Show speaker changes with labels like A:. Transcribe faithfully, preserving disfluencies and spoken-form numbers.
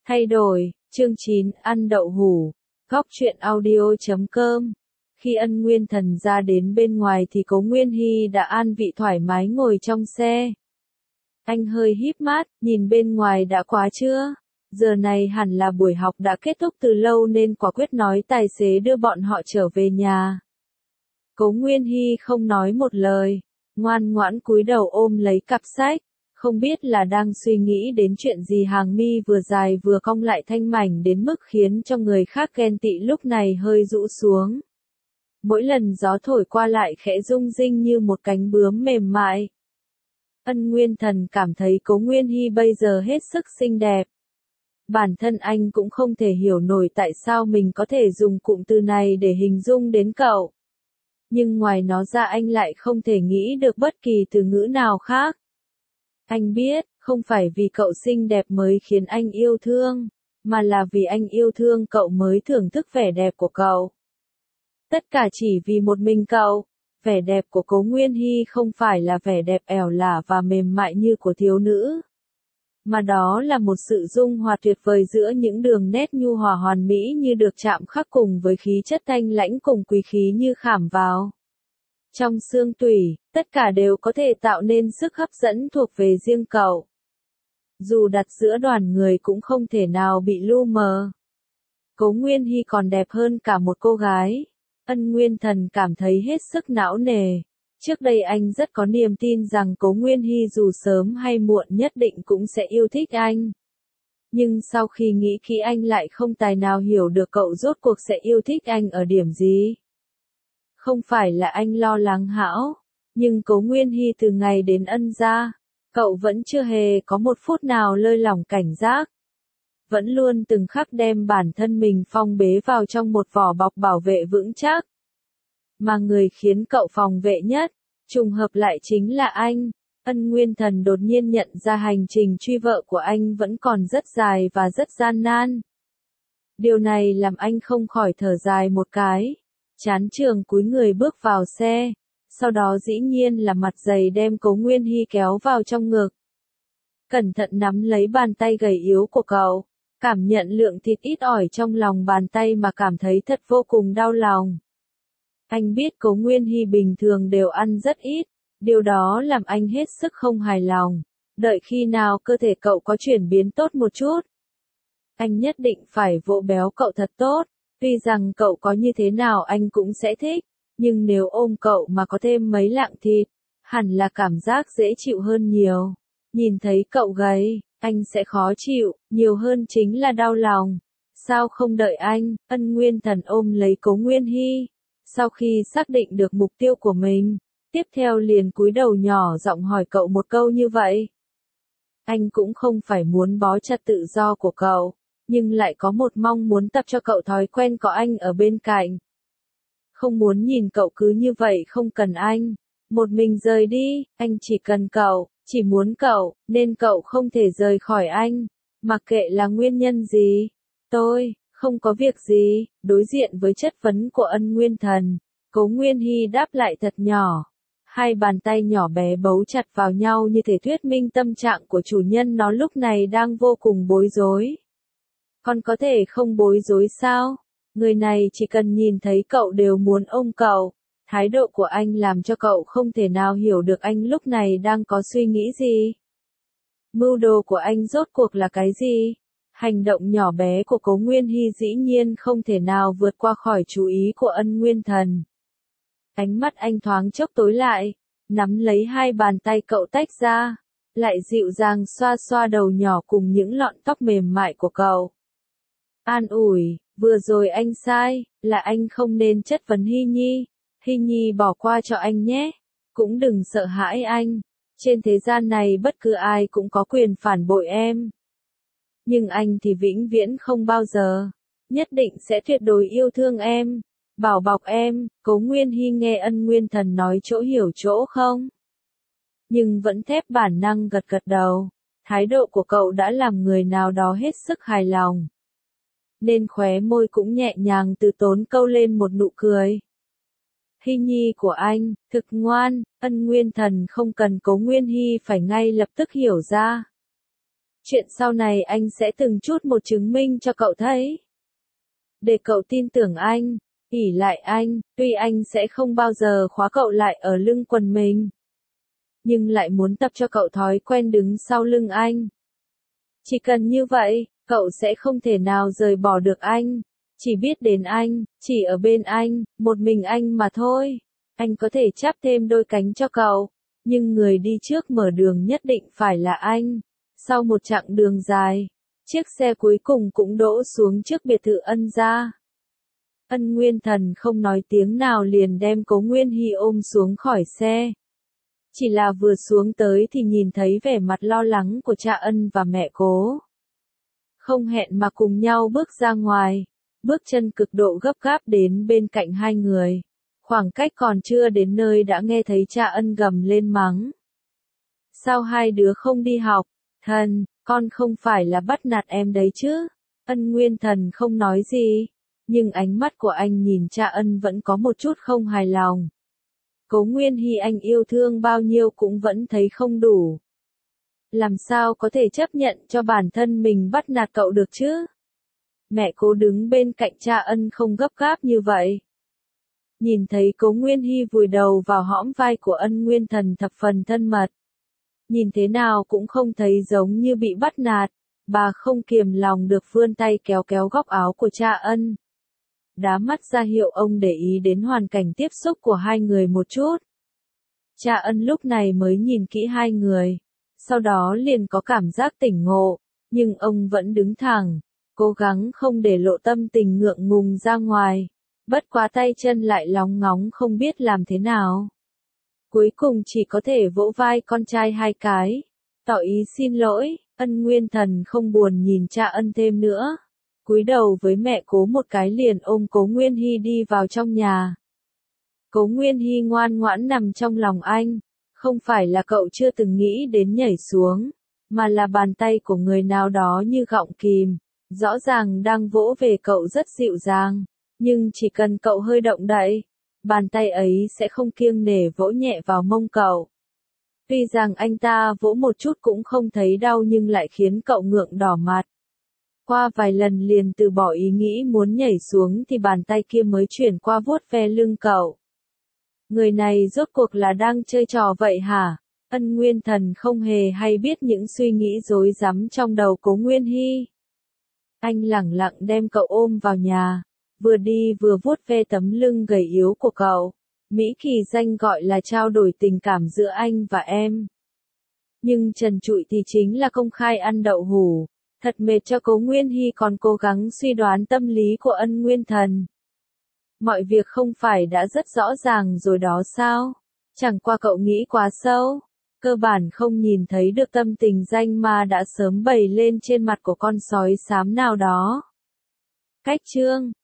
A: Thay đổi, chương chín, ăn đậu hủ, góc truyện audio.com. Khi Ân Nguyên Thần ra đến bên ngoài thì Cố Nguyên Hy đã an vị thoải mái ngồi trong xe. Anh hơi híp mắt, nhìn bên ngoài đã quá trưa. Giờ này hẳn là buổi học đã kết thúc từ lâu nên quả quyết nói tài xế đưa bọn họ trở về nhà. Cố Nguyên Hy không nói một lời, ngoan ngoãn cúi đầu ôm lấy cặp sách. Không biết là đang suy nghĩ đến chuyện gì, hàng mi vừa dài vừa cong lại thanh mảnh đến mức khiến cho người khác ghen tị lúc này hơi rũ xuống. Mỗi lần gió thổi qua lại khẽ rung rinh như một cánh bướm mềm mại. Ân Nguyên Thần cảm thấy Cố Nguyên Hy bây giờ hết sức xinh đẹp. Bản thân anh cũng không thể hiểu nổi tại sao mình có thể dùng cụm từ này để hình dung đến cậu. Nhưng ngoài nó ra anh lại không thể nghĩ được bất kỳ từ ngữ nào khác. Anh biết, không phải vì cậu xinh đẹp mới khiến anh yêu thương, mà là vì anh yêu thương cậu mới thưởng thức vẻ đẹp của cậu. Tất cả chỉ vì một mình cậu. Vẻ đẹp của Cố Nguyên Hy không phải là vẻ đẹp ẻo lả và mềm mại như của thiếu nữ, mà đó là một sự dung hòa tuyệt vời giữa những đường nét nhu hòa hoàn mỹ như được chạm khắc cùng với khí chất thanh lãnh cùng quý khí như khảm vào trong xương tủy, tất cả đều có thể tạo nên sức hấp dẫn thuộc về riêng cậu. Dù đặt giữa đoàn người cũng không thể nào bị lu mờ. Cố Nguyên Hy còn đẹp hơn cả một cô gái. Ân Nguyên Thần cảm thấy hết sức não nề. Trước đây anh rất có niềm tin rằng Cố Nguyên Hy dù sớm hay muộn nhất định cũng sẽ yêu thích anh. Nhưng sau khi nghĩ kỹ anh lại không tài nào hiểu được cậu rốt cuộc sẽ yêu thích anh ở điểm gì. Không phải là anh lo lắng hão, nhưng Cố Nguyên Hy từ ngày đến Ân gia, cậu vẫn chưa hề có một phút nào lơi lỏng cảnh giác. Vẫn luôn từng khắc đem bản thân mình phong bế vào trong một vỏ bọc bảo vệ vững chắc. Mà người khiến cậu phòng vệ nhất, trùng hợp lại chính là anh. Ân Nguyên Thần đột nhiên nhận ra hành trình truy vợ của anh vẫn còn rất dài và rất gian nan. Điều này làm anh không khỏi thở dài một cái. Chán trường cúi người bước vào xe, sau đó dĩ nhiên là mặt dày đem Cố Nguyên Hy kéo vào trong ngực. Cẩn thận nắm lấy bàn tay gầy yếu của cậu, cảm nhận lượng thịt ít ỏi trong lòng bàn tay mà cảm thấy thật vô cùng đau lòng. Anh biết Cố Nguyên Hy bình thường đều ăn rất ít, điều đó làm anh hết sức không hài lòng. Đợi khi nào cơ thể cậu có chuyển biến tốt một chút, anh nhất định phải vỗ béo cậu thật tốt. Tuy rằng cậu có như thế nào anh cũng sẽ thích, nhưng nếu ôm cậu mà có thêm mấy lạng thịt, hẳn là cảm giác dễ chịu hơn nhiều. Nhìn thấy cậu gầy, anh sẽ khó chịu, nhiều hơn chính là đau lòng. Sao không đợi anh? Ân Nguyên Thần ôm lấy Cố Nguyên Hy. Sau khi xác định được mục tiêu của mình, tiếp theo liền cúi đầu nhỏ giọng hỏi cậu một câu như vậy. Anh cũng không phải muốn bó chặt tự do của cậu, nhưng lại có một mong muốn tập cho cậu thói quen có anh ở bên cạnh. Không muốn nhìn cậu cứ như vậy không cần anh, một mình rời đi, anh chỉ cần cậu, chỉ muốn cậu, nên cậu không thể rời khỏi anh, mặc kệ là nguyên nhân gì. Tôi, không có việc gì. Đối diện với chất vấn của Ân Nguyên Thần, Cố Nguyên Hy đáp lại thật nhỏ. Hai bàn tay nhỏ bé bấu chặt vào nhau như thể thuyết minh tâm trạng của chủ nhân nó lúc này đang vô cùng bối rối. Còn có thể không bối rối sao? Người này chỉ cần nhìn thấy cậu đều muốn ôm cậu. Thái độ của anh làm cho cậu không thể nào hiểu được anh lúc này đang có suy nghĩ gì. Mưu đồ của anh rốt cuộc là cái gì? Hành động nhỏ bé của Cố Nguyên Hy dĩ nhiên không thể nào vượt qua khỏi chú ý của Ân Nguyên Thần. Ánh mắt anh thoáng chốc tối lại, nắm lấy hai bàn tay cậu tách ra, lại dịu dàng xoa xoa đầu nhỏ cùng những lọn tóc mềm mại của cậu. An ủi, vừa rồi anh sai, là anh không nên chất vấn Hy Nhi. Hy Nhi bỏ qua cho anh nhé, cũng đừng sợ hãi anh. Trên thế gian này bất cứ ai cũng có quyền phản bội em. Nhưng anh thì vĩnh viễn không bao giờ, nhất định sẽ tuyệt đối yêu thương em, bảo bọc em. Cố Nguyên Hy nghe Ân Nguyên Thần nói chỗ hiểu chỗ không, nhưng vẫn thép bản năng gật gật đầu. Thái độ của cậu đã làm người nào đó hết sức hài lòng, nên khóe môi cũng nhẹ nhàng từ tốn câu lên một nụ cười. Hy Nhi của anh, thực ngoan. Ân Nguyên Thần không cần Cố Nguyên Hy phải ngay lập tức hiểu ra. Chuyện sau này anh sẽ từng chút một chứng minh cho cậu thấy. Để cậu tin tưởng anh, ỷ lại anh, tuy anh sẽ không bao giờ khóa cậu lại ở lưng quần mình. Nhưng lại muốn tập cho cậu thói quen đứng sau lưng anh. Chỉ cần như vậy, cậu sẽ không thể nào rời bỏ được anh. Chỉ biết đến anh, chỉ ở bên anh, một mình anh mà thôi. Anh có thể chắp thêm đôi cánh cho cậu, nhưng người đi trước mở đường nhất định phải là anh. Sau một chặng đường dài, chiếc xe cuối cùng cũng đỗ xuống trước biệt thự Ân gia. Ân Nguyên Thần không nói tiếng nào liền đem Cố Nguyên Hy ôm xuống khỏi xe. Chỉ là vừa xuống tới thì nhìn thấy vẻ mặt lo lắng của cha Ân và mẹ Cố. Không hẹn mà cùng nhau bước ra ngoài, bước chân cực độ gấp gáp đến bên cạnh hai người. Khoảng cách còn chưa đến nơi đã nghe thấy cha Ân gầm lên mắng. Sao hai đứa không đi học? Thần, con không phải là bắt nạt em đấy chứ? Ân Nguyên Thần không nói gì, nhưng ánh mắt của anh nhìn cha Ân vẫn có một chút không hài lòng. Cố Nguyên Hy anh yêu thương bao nhiêu cũng vẫn thấy không đủ. Làm sao có thể chấp nhận cho bản thân mình bắt nạt cậu được chứ? Mẹ Cố đứng bên cạnh cha Ân không gấp gáp như vậy. Nhìn thấy Cố Nguyên Hy vùi đầu vào hõm vai của Ân Nguyên Thần thập phần thân mật. Nhìn thế nào cũng không thấy giống như bị bắt nạt, bà không kiềm lòng được vươn tay kéo kéo góc áo của cha Ân. Đá mắt ra hiệu ông để ý đến hoàn cảnh tiếp xúc của hai người một chút. Cha Ân lúc này mới nhìn kỹ hai người, sau đó liền có cảm giác tỉnh ngộ, nhưng ông vẫn đứng thẳng, cố gắng không để lộ tâm tình ngượng ngùng ra ngoài, bất quá tay chân lại lóng ngóng không biết làm thế nào. Cuối cùng chỉ có thể vỗ vai con trai hai cái, tỏ ý xin lỗi. Ân Nguyên Thần không buồn nhìn cha Ân thêm nữa, cúi đầu với mẹ Cố một cái liền ôm Cố Nguyên Hy đi vào trong nhà. Cố Nguyên Hy ngoan ngoãn nằm trong lòng anh, không phải là cậu chưa từng nghĩ đến nhảy xuống, mà là bàn tay của người nào đó như gọng kìm, rõ ràng đang vỗ về cậu rất dịu dàng, nhưng chỉ cần cậu hơi động đậy, bàn tay ấy sẽ không kiêng nể vỗ nhẹ vào mông cậu. Tuy rằng anh ta vỗ một chút cũng không thấy đau nhưng lại khiến cậu ngượng đỏ mặt. Qua vài lần liền từ bỏ ý nghĩ muốn nhảy xuống thì bàn tay kia mới chuyển qua vuốt ve lưng cậu. Người này rốt cuộc là đang chơi trò vậy hả? Ân Nguyên Thần không hề hay biết những suy nghĩ rối rắm trong đầu Cố Nguyên Hy. Anh lẳng lặng đem cậu ôm vào nhà, vừa đi vừa vuốt ve tấm lưng gầy yếu của cậu. Mỹ kỳ danh gọi là trao đổi tình cảm giữa anh và em. Nhưng trần trụi thì chính là công khai ăn đậu hủ. Thật mệt cho Cố Nguyên Hy còn cố gắng suy đoán tâm lý của Ân Nguyên Thần. Mọi việc không phải đã rất rõ ràng rồi đó sao? Chẳng qua cậu nghĩ quá sâu. Cơ bản không nhìn thấy được tâm tình danh ma đã sớm bày lên trên mặt của con sói xám nào đó. Cách chương